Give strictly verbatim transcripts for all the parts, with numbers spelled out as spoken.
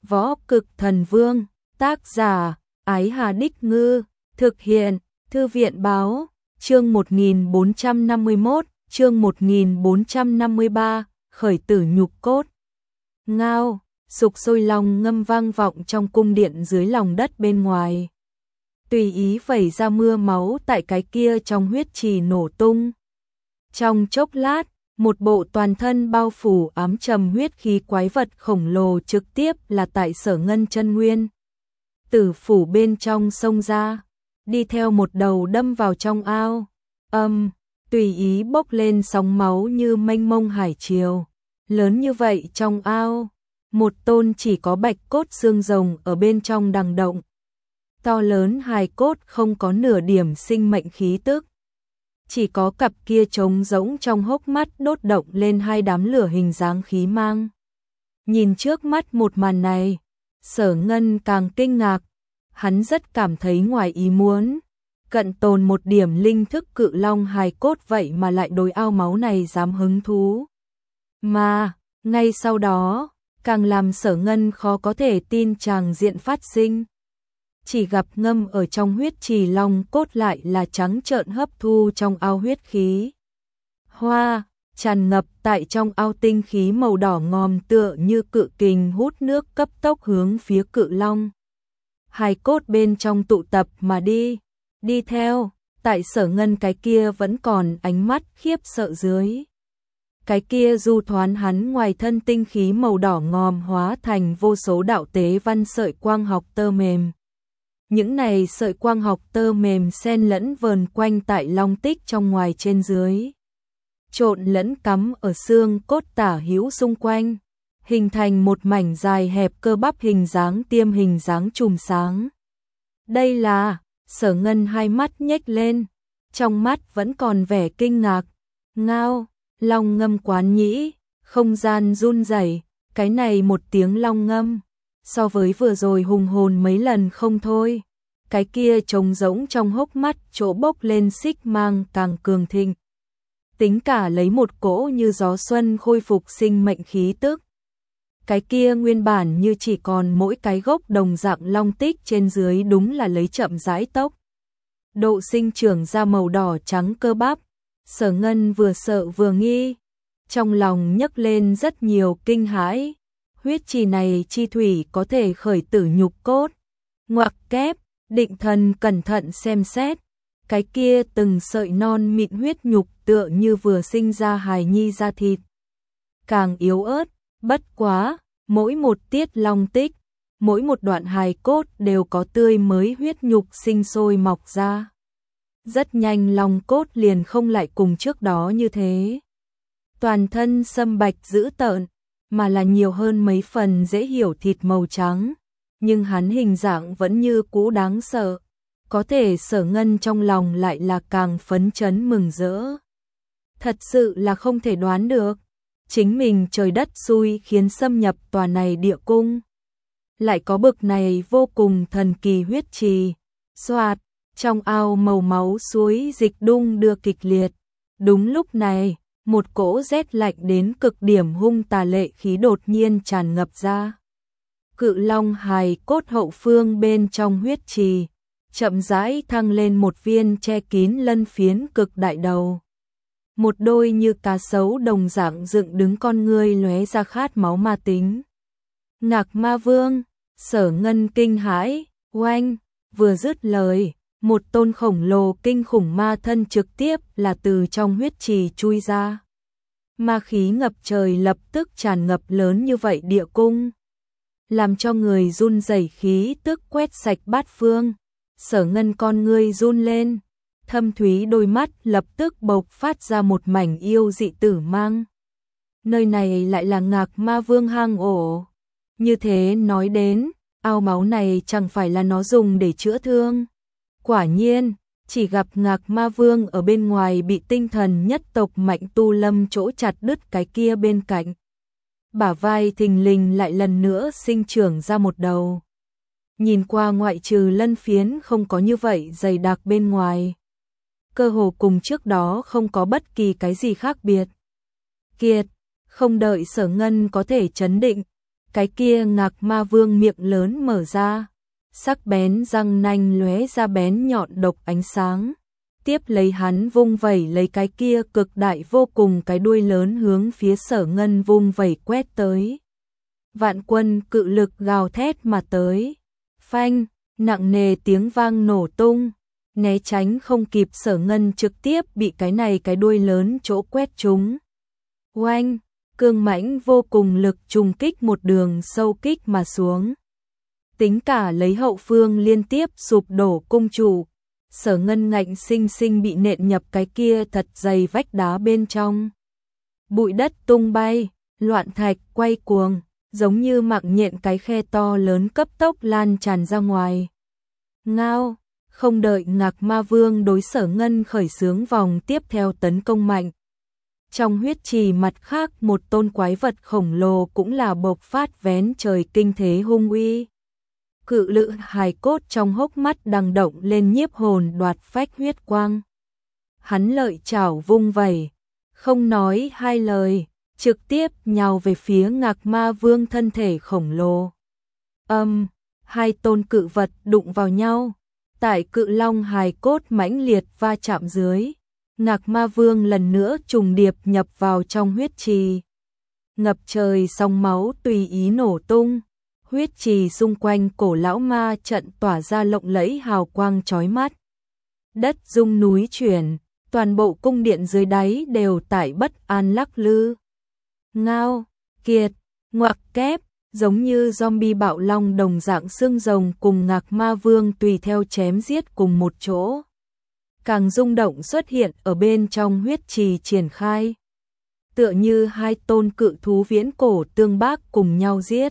Võ Cực Thần Vương, tác giả, Ái Hà Đích Ngư, thực hiện, Thư viện Báo, chương một nghìn bốn trăm năm mươi mốt, chương một nghìn bốn trăm năm mươi ba, khởi tử nhục cốt. Ngao, sục sôi lòng ngâm vang vọng trong cung điện dưới lòng đất bên ngoài. Tùy ý vẩy ra mưa máu tại cái kia trong huyết trì nổ tung. Trong chốc lát, một bộ toàn thân bao phủ ám trầm huyết khí quái vật khổng lồ trực tiếp là tại Sở Ngân chân nguyên. Tử phủ bên trong sông ra, đi theo một đầu đâm vào trong ao, âm, tùy ý bốc lên sóng máu như mênh mông hải triều. Lớn như vậy trong ao, một tôn chỉ có bạch cốt xương rồng ở bên trong đằng động. To lớn hài cốt không có nửa điểm sinh mệnh khí tức. Chỉ có cặp kia trống rỗng trong hốc mắt đốt động lên hai đám lửa hình dáng khí mang. Nhìn trước mắt một màn này, Sở Ngân càng kinh ngạc, hắn rất cảm thấy ngoài ý muốn. Cận tồn một điểm linh thức cự long hài cốt vậy mà lại đối ao máu này dám hứng thú. Mà, ngay sau đó, càng làm Sở Ngân khó có thể tin tràng diện phát sinh. Chỉ gặp ngâm ở trong huyết trì long cốt lại là trắng trợn hấp thu trong ao huyết khí. Hoa, tràn ngập tại trong ao tinh khí màu đỏ ngòm tựa như cự kình hút nước cấp tốc hướng phía cự long. Hài cốt bên trong tụ tập mà đi, đi theo, tại Sở Ngân cái kia vẫn còn ánh mắt khiếp sợ dưới. Cái kia du thoán hắn ngoài thân tinh khí màu đỏ ngòm hóa thành vô số đạo tế văn sợi quang học tơ mềm. Những này sợi quang học tơ mềm xen lẫn vờn quanh tại long tích trong ngoài trên dưới. Trộn lẫn cắm ở xương cốt tả hữu xung quanh, hình thành một mảnh dài hẹp cơ bắp hình dáng tiêm hình dáng chùm sáng. Đây là, Sở Ngân hai mắt nhếch lên, trong mắt vẫn còn vẻ kinh ngạc. Ngao, long ngâm quán nhĩ, không gian run rẩy, cái này một tiếng long ngâm. So với vừa rồi hùng hồn mấy lần không thôi, cái kia trống rỗng trong hốc mắt chỗ bốc lên xích mang càng cường thịnh. Tính cả lấy một cỗ như gió xuân khôi phục sinh mệnh khí tức. Cái kia nguyên bản như chỉ còn mỗi cái gốc đồng dạng long tích trên dưới đúng là lấy chậm rãi tốc. Độ sinh trưởng ra màu đỏ trắng cơ bắp, Sở Ngân vừa sợ vừa nghi, trong lòng nhấc lên rất nhiều kinh hãi. Huyết trì này chi thủy có thể khởi tử nhục cốt. Ngoặc kép, định thần cẩn thận xem xét, cái kia từng sợi non mịn huyết nhục tựa như vừa sinh ra hài nhi da thịt. Càng yếu ớt, bất quá, mỗi một tiết long tích, mỗi một đoạn hài cốt đều có tươi mới huyết nhục sinh sôi mọc ra. Rất nhanh long cốt liền không lại cùng trước đó như thế. Toàn thân sâm bạch dữ tợn, mà là nhiều hơn mấy phần dễ hiểu thịt màu trắng, nhưng hắn hình dạng vẫn như cũ đáng sợ. Có thể Sở Ngân trong lòng lại là càng phấn chấn mừng rỡ. Thật sự là không thể đoán được, chính mình trời đất xui khiến xâm nhập tòa này địa cung. Lại có bực này vô cùng thần kỳ huyết trì, xoạt, trong ao màu máu suối dịch đung đưa kịch liệt. Đúng lúc này, một cỗ rét lạnh đến cực điểm hung tà lệ khí đột nhiên tràn ngập ra. Cự long hài cốt hậu phương bên trong huyết trì, chậm rãi thăng lên một viên che kín lân phiến cực đại đầu. Một đôi như cá sấu đồng dạng dựng đứng con ngươi lóe ra khát máu ma tính. Ngạc Ma Vương, Sở Ngân kinh hãi, oanh, vừa dứt lời, một tôn khổng lồ kinh khủng ma thân trực tiếp là từ trong huyết trì chui ra. Ma khí ngập trời lập tức tràn ngập lớn như vậy địa cung, làm cho người run rẩy khí tức quét sạch bát phương. Sở Ngân con ngươi run lên, thâm thúy đôi mắt lập tức bộc phát ra một mảnh yêu dị tử mang. Nơi này lại là Ngạc Ma Vương hang ổ. Như thế nói đến, ao máu này chẳng phải là nó dùng để chữa thương. Quả nhiên, chỉ gặp Ngạc Ma Vương ở bên ngoài bị tinh thần nhất tộc Mạnh Tu Lâm chỗ chặt đứt cái kia bên cạnh. Bả vai thình lình lại lần nữa sinh trưởng ra một đầu. Nhìn qua ngoại trừ lân phiến không có như vậy dày đặc bên ngoài. Cơ hồ cùng trước đó không có bất kỳ cái gì khác biệt. Kiệt, không đợi Sở Ngân có thể chấn định, cái kia Ngạc Ma Vương miệng lớn mở ra, sắc bén răng nanh lóe ra bén nhọn độc ánh sáng. Tiếp lấy hắn vung vẩy lấy cái kia cực đại vô cùng cái đuôi lớn hướng phía Sở Ngân vung vẩy quét tới. Vạn quân cự lực gào thét mà tới. Phanh, nặng nề tiếng vang nổ tung, né tránh không kịp Sở Ngân trực tiếp bị cái này cái đuôi lớn chỗ quét trúng. Oanh, cương mãnh vô cùng lực trùng kích một đường sâu kích mà xuống. Tính cả lấy hậu phương liên tiếp sụp đổ cung trụ, Sở Ngân ngạnh sinh sinh bị nện nhập cái kia thật dày vách đá bên trong. Bụi đất tung bay, loạn thạch quay cuồng, giống như mạng nhện cái khe to lớn cấp tốc lan tràn ra ngoài. Ngao, không đợi Ngạc Ma Vương đối Sở Ngân khởi xướng vòng tiếp theo tấn công mạnh. Trong huyết trì mặt khác một tôn quái vật khổng lồ cũng là bộc phát vén trời kinh thế hung uy. Cự lự hài cốt trong hốc mắt đằng động lên nhiếp hồn đoạt phách huyết quang. Hắn lợi chảo vung vẩy, không nói hai lời, trực tiếp nhào về phía Ngạc Ma Vương thân thể khổng lồ. Âm, hai tôn cự vật đụng vào nhau, tại cự long hài cốt mãnh liệt va chạm dưới, Ngạc Ma Vương lần nữa trùng điệp nhập vào trong huyết trì. Ngập trời sóng máu tùy ý nổ tung, huyết trì xung quanh cổ lão ma trận tỏa ra lộng lẫy hào quang chói mắt. Đất rung núi chuyển, toàn bộ cung điện dưới đáy đều tại bất an lắc lư. Ngao, kiệt, ngoặc kép, giống như zombie bạo long đồng dạng xương rồng cùng Ngạc Ma Vương tùy theo chém giết cùng một chỗ. Càng rung động xuất hiện ở bên trong huyết trì triển khai. Tựa như hai tôn cự thú viễn cổ tương bác cùng nhau giết.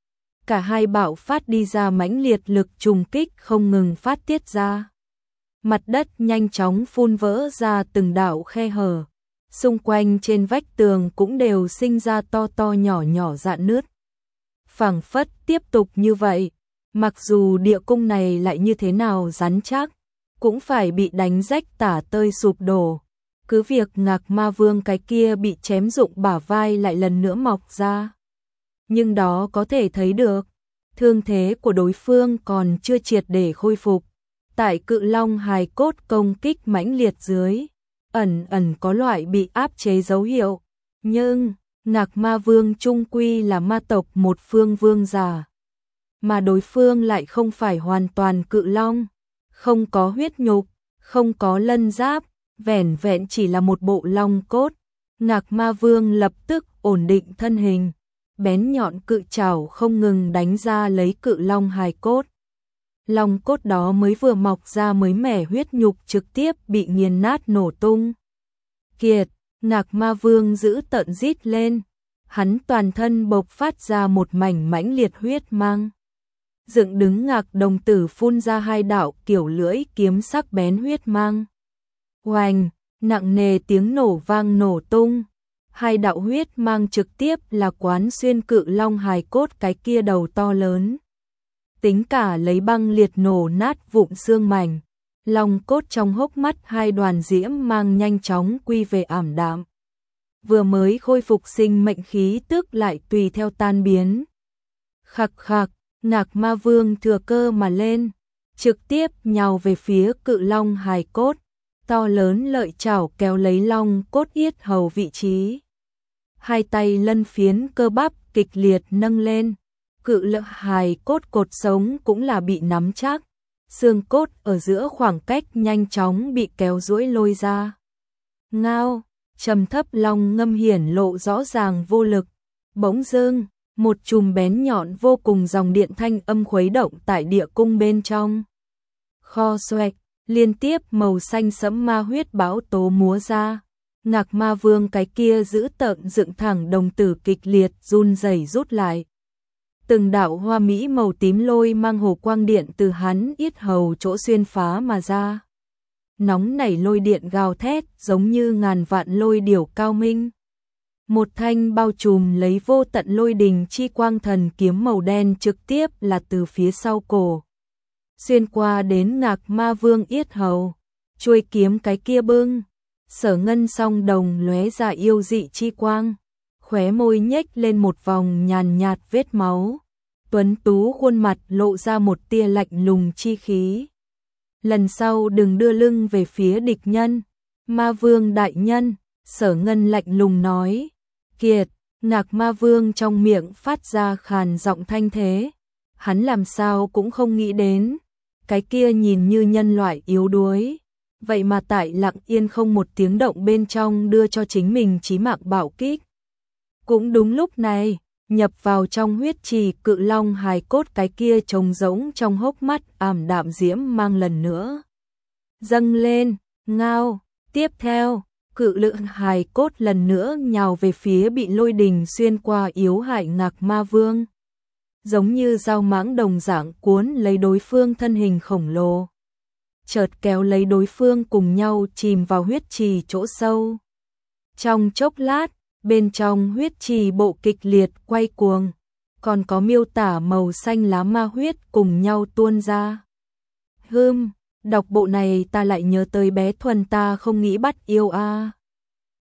Cả hai bạo phát đi ra mãnh liệt lực trùng kích không ngừng phát tiết ra. Mặt đất nhanh chóng phun vỡ ra từng đạo khe hở. Xung quanh trên vách tường cũng đều sinh ra to to nhỏ nhỏ rạn nứt. Phảng phất tiếp tục như vậy, mặc dù địa cung này lại như thế nào rắn chắc, cũng phải bị đánh rách tả tơi sụp đổ. Cứ việc Ngạc Ma Vương cái kia bị chém rụng bả vai lại lần nữa mọc ra. Nhưng đó có thể thấy được, thương thế của đối phương còn chưa triệt để khôi phục. Tại cự long hài cốt công kích mãnh liệt dưới, ẩn ẩn có loại bị áp chế dấu hiệu. Nhưng, Ngạc Ma Vương trung quy là ma tộc một phương vương giả. Mà đối phương lại không phải hoàn toàn cự long, không có huyết nhục, không có lân giáp, vẻn vẹn chỉ là một bộ long cốt. Ngạc Ma Vương lập tức ổn định thân hình, bén nhọn cự trảo không ngừng đánh ra lấy cự long hài cốt. Long cốt đó mới vừa mọc ra mới mẻ huyết nhục trực tiếp bị nghiền nát nổ tung. Kiệt, Ngạc Ma Vương giữ tợn rít lên, hắn toàn thân bộc phát ra một mảnh mãnh liệt huyết mang. Dựng đứng Ngạc đồng tử phun ra hai đạo kiểu lưỡi kiếm sắc bén huyết mang. Oanh, nặng nề tiếng nổ vang nổ tung. Hai đạo huyết mang trực tiếp là quán xuyên cự long hài cốt cái kia đầu to lớn. Tính cả lấy băng liệt nổ nát vụn xương mảnh. Long cốt trong hốc mắt hai đoàn diễm mang nhanh chóng quy về ảm đạm. Vừa mới khôi phục sinh mệnh khí tức lại tùy theo tan biến. Khạc khạc, Ngạc Ma Vương thừa cơ mà lên, trực tiếp nhào về phía cự long hài cốt, to lớn lợi chảo kéo lấy long cốt yết hầu vị trí. Hai tay lân phiến cơ bắp kịch liệt nâng lên, cự lợi hài cốt cột sống cũng là bị nắm chắc, xương cốt ở giữa khoảng cách nhanh chóng bị kéo duỗi lôi ra. Ngao, trầm thấp long ngâm hiển lộ rõ ràng vô lực, bỗng dưng một chùm bén nhọn vô cùng dòng điện thanh âm khuấy động tại địa cung bên trong. Kho xoẹt, liên tiếp màu xanh sẫm ma huyết bão tố múa ra. Ngạc Ma Vương cái kia giữ tợn dựng thẳng đồng tử kịch liệt run rẩy rút lại. Từng đạo hoa mỹ màu tím lôi mang hồ quang điện từ hắn yết hầu chỗ xuyên phá mà ra. Nóng nảy lôi điện gào thét giống như ngàn vạn lôi điểu cao minh. Một thanh bao trùm lấy vô tận lôi đình chi quang thần kiếm màu đen trực tiếp là từ phía sau cổ. Xuyên qua đến Ngạc Ma Vương yết hầu, chuôi kiếm cái kia bưng. Sở Ngân song đồng lóe ra yêu dị chi quang. khóe môi nhếch lên một vòng nhàn nhạt vết máu. Tuấn tú khuôn mặt lộ ra một tia lạnh lùng chi khí. Lần sau đừng đưa lưng về phía địch nhân. Ma vương đại nhân, Sở Ngân lạnh lùng nói. Kiệt, Ngạc Ma vương trong miệng phát ra khàn giọng thanh thế. Hắn làm sao cũng không nghĩ đến. Cái kia nhìn như nhân loại yếu đuối. Vậy mà tại lặng yên không một tiếng động bên trong đưa cho chính mình chí mạng bạo kích. Cũng đúng lúc này, nhập vào trong huyết trì cự long hài cốt cái kia trống rỗng trong hốc mắt ảm đạm diễm mang lần nữa dâng lên, ngao. Tiếp theo, cự lượng hài cốt lần nữa nhào về phía bị lôi đình xuyên qua yếu hại Ngạc Ma vương. Giống như dao mãng đồng dạng cuốn lấy đối phương thân hình khổng lồ. Chợt kéo lấy đối phương cùng nhau chìm vào huyết trì chỗ sâu. Trong chốc lát, bên trong huyết trì bộ kịch liệt quay cuồng, còn có miêu tả màu xanh lá ma huyết cùng nhau tuôn ra. Hừm, đọc bộ này ta lại nhớ tới bé Thuần ta không nghĩ bắt yêu a. À.